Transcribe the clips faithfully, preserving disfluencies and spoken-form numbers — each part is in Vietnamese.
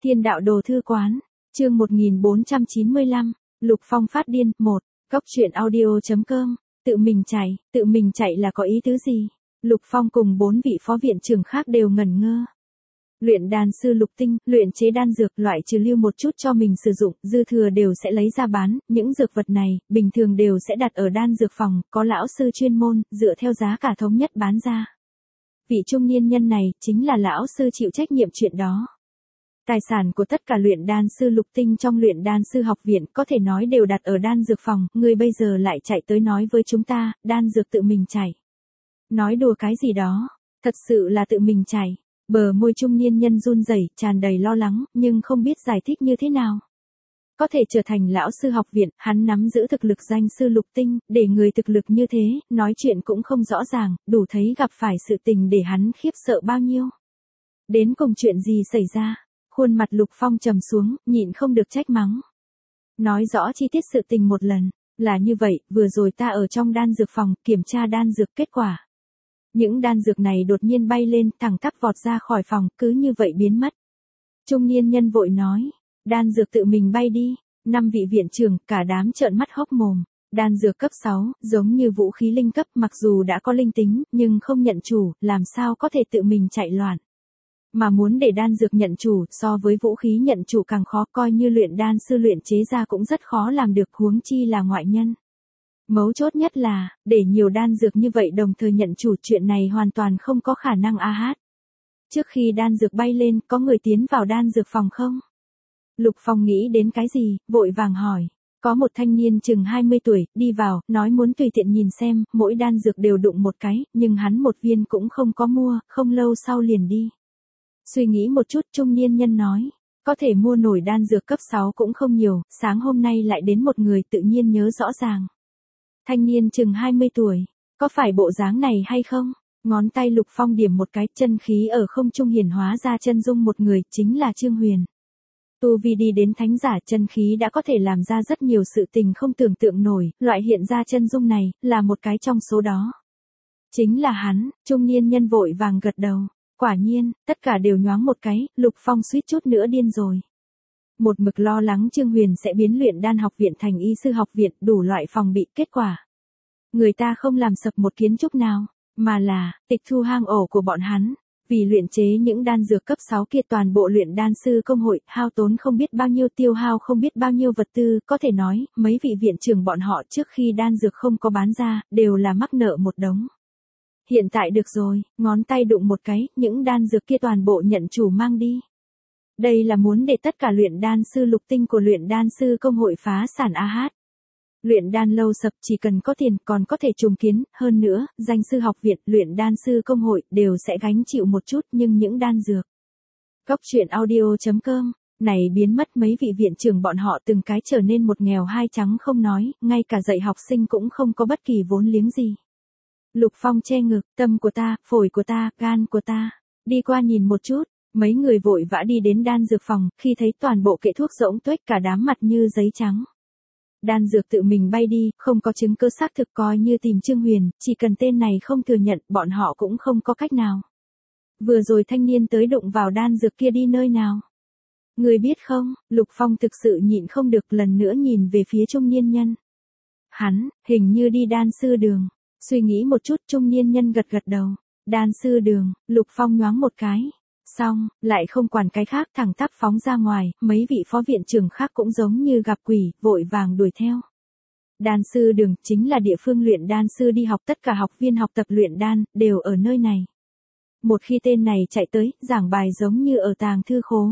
Thiên đạo đồ thư quán, chương một nghìn bốn trăm chín mươi lăm, Lục Phong phát điên, một, Cốc truyện audio chấm com, tự mình chạy, tự mình chạy là có ý tứ gì? Lục Phong cùng bốn vị phó viện trưởng khác đều ngẩn ngơ. Luyện đan sư Lục Tinh, luyện chế đan dược loại trừ lưu một chút cho mình sử dụng, dư thừa đều sẽ lấy ra bán, những dược vật này, bình thường đều sẽ đặt ở đan dược phòng, có lão sư chuyên môn, dựa theo giá cả thống nhất bán ra. Vị trung niên nhân này, chính là lão sư chịu trách nhiệm chuyện đó. Tài sản của tất cả luyện đan sư Lục Tinh trong luyện đan sư học viện có thể nói đều đặt ở đan dược phòng, người bây giờ lại chạy tới nói với chúng ta, đan dược tự mình chảy. Nói đùa cái gì đó, thật sự là tự mình chảy. Bờ môi trung niên nhân run rẩy, tràn đầy lo lắng, nhưng không biết giải thích như thế nào. Có thể trở thành lão sư học viện, hắn nắm giữ thực lực danh sư Lục Tinh, để người thực lực như thế, nói chuyện cũng không rõ ràng, đủ thấy gặp phải sự tình để hắn khiếp sợ bao nhiêu. Đến cùng chuyện gì xảy ra? Khuôn mặt Lục Phong trầm xuống, nhịn không được trách mắng. Nói rõ chi tiết sự tình một lần, là như vậy, vừa rồi ta ở trong đan dược phòng, kiểm tra đan dược kết quả. Những đan dược này đột nhiên bay lên, thẳng tắp vọt ra khỏi phòng, cứ như vậy biến mất. Trung niên nhân vội nói, đan dược tự mình bay đi, năm vị viện trưởng, cả đám trợn mắt hốc mồm. Đan dược cấp sáu, giống như vũ khí linh cấp, mặc dù đã có linh tính, nhưng không nhận chủ, làm sao có thể tự mình chạy loạn. Mà muốn để đan dược nhận chủ, so với vũ khí nhận chủ càng khó, coi như luyện đan sư luyện chế ra cũng rất khó làm được, huống chi là ngoại nhân. Mấu chốt nhất là, để nhiều đan dược như vậy đồng thời nhận chủ, chuyện này hoàn toàn không có khả năng a hát. Trước khi đan dược bay lên, có người tiến vào đan dược phòng không? Lục Phong nghĩ đến cái gì, vội vàng hỏi. Có một thanh niên chừng hai mươi tuổi, đi vào, nói muốn tùy tiện nhìn xem, mỗi đan dược đều đụng một cái, nhưng hắn một viên cũng không có mua, không lâu sau liền đi. Suy nghĩ một chút, trung niên nhân nói, có thể mua nổi đan dược cấp sáu cũng không nhiều, sáng hôm nay lại đến một người, tự nhiên nhớ rõ ràng. Thanh niên chừng hai mươi tuổi, có phải bộ dáng này hay không? Ngón tay Lục Phong điểm một cái, chân khí ở không trung hiển hóa ra chân dung một người, chính là Trương Huyền. Tu vi đi đến thánh giả, chân khí đã có thể làm ra rất nhiều sự tình không tưởng tượng nổi, loại hiện ra chân dung này, là một cái trong số đó. Chính là hắn, trung niên nhân vội vàng gật đầu. Quả nhiên, tất cả đều nhoáng một cái, Lục Phong suýt chút nữa điên rồi. Một mực lo lắng Trương Huyền sẽ biến luyện đan học viện thành y sư học viện, đủ loại phòng bị, kết quả. Người ta không làm sập một kiến trúc nào, mà là, tịch thu hang ổ của bọn hắn. Vì luyện chế những đan dược cấp sáu kia, toàn bộ luyện đan sư công hội, hao tốn không biết bao nhiêu, tiêu hao không biết bao nhiêu vật tư, có thể nói, mấy vị viện trưởng bọn họ trước khi đan dược không có bán ra, đều là mắc nợ một đống. Hiện tại được rồi, ngón tay đụng một cái, những đan dược kia toàn bộ nhận chủ mang đi. Đây là muốn để tất cả luyện đan sư Lục Tinh của luyện đan sư công hội phá sản a hát. Luyện đan lâu sập, chỉ cần có tiền còn có thể trùng kiến, hơn nữa, danh sư học viện, luyện đan sư công hội đều sẽ gánh chịu một chút, nhưng những đan dược. Cốc truyện audio chấm com, này biến mất, mấy vị viện trưởng bọn họ từng cái trở nên một nghèo hai trắng không nói, ngay cả dạy học sinh cũng không có bất kỳ vốn liếng gì. Lục Phong che ngực, tâm của ta, phổi của ta, gan của ta, đi qua nhìn một chút, mấy người vội vã đi đến đan dược phòng, khi thấy toàn bộ kệ thuốc rỗng tuếch, cả đám mặt như giấy trắng. Đan dược tự mình bay đi, không có chứng cứ xác thực, coi như tìm Trương Huyền, chỉ cần tên này không thừa nhận, bọn họ cũng không có cách nào. Vừa rồi thanh niên tới đụng vào đan dược kia đi nơi nào? Người biết không, Lục Phong thực sự nhịn không được, lần nữa nhìn về phía trung niên nhân. Hắn, hình như đi đan sư đường. Suy nghĩ một chút, trung niên nhân gật gật đầu. Đan sư đường, Lục Phong nhoáng một cái. Xong, lại không quản cái khác, thẳng tắp phóng ra ngoài, mấy vị phó viện trưởng khác cũng giống như gặp quỷ, vội vàng đuổi theo. Đan sư đường, chính là địa phương luyện đan sư đi học, tất cả học viên học tập luyện đan, đều ở nơi này. Một khi tên này chạy tới, giảng bài giống như ở tàng thư khố.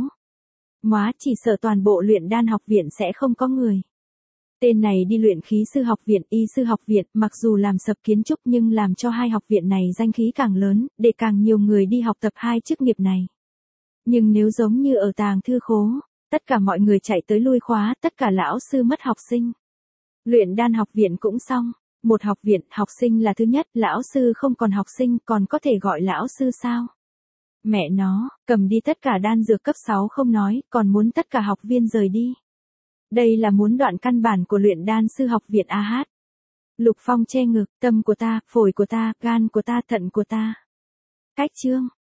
Móa, chỉ sợ toàn bộ luyện đan học viện sẽ không có người. Tên này đi luyện khí sư học viện, y sư học viện, mặc dù làm sập kiến trúc nhưng làm cho hai học viện này danh khí càng lớn, để càng nhiều người đi học tập hai chức nghiệp này. Nhưng nếu giống như ở tàng thư khố, tất cả mọi người chạy tới lui khóa, tất cả lão sư mất học sinh. Luyện đan học viện cũng xong, một học viện, học sinh là thứ nhất, lão sư không còn học sinh, còn có thể gọi lão sư sao? Mẹ nó, cầm đi tất cả đan dược cấp sáu không nói, còn muốn tất cả học viên rời đi. Đây là muốn đoạn căn bản của luyện đan sư học viện a hát. Lục Phong che ngực, tâm của ta, phổi của ta, gan của ta, thận của ta. Cách chương.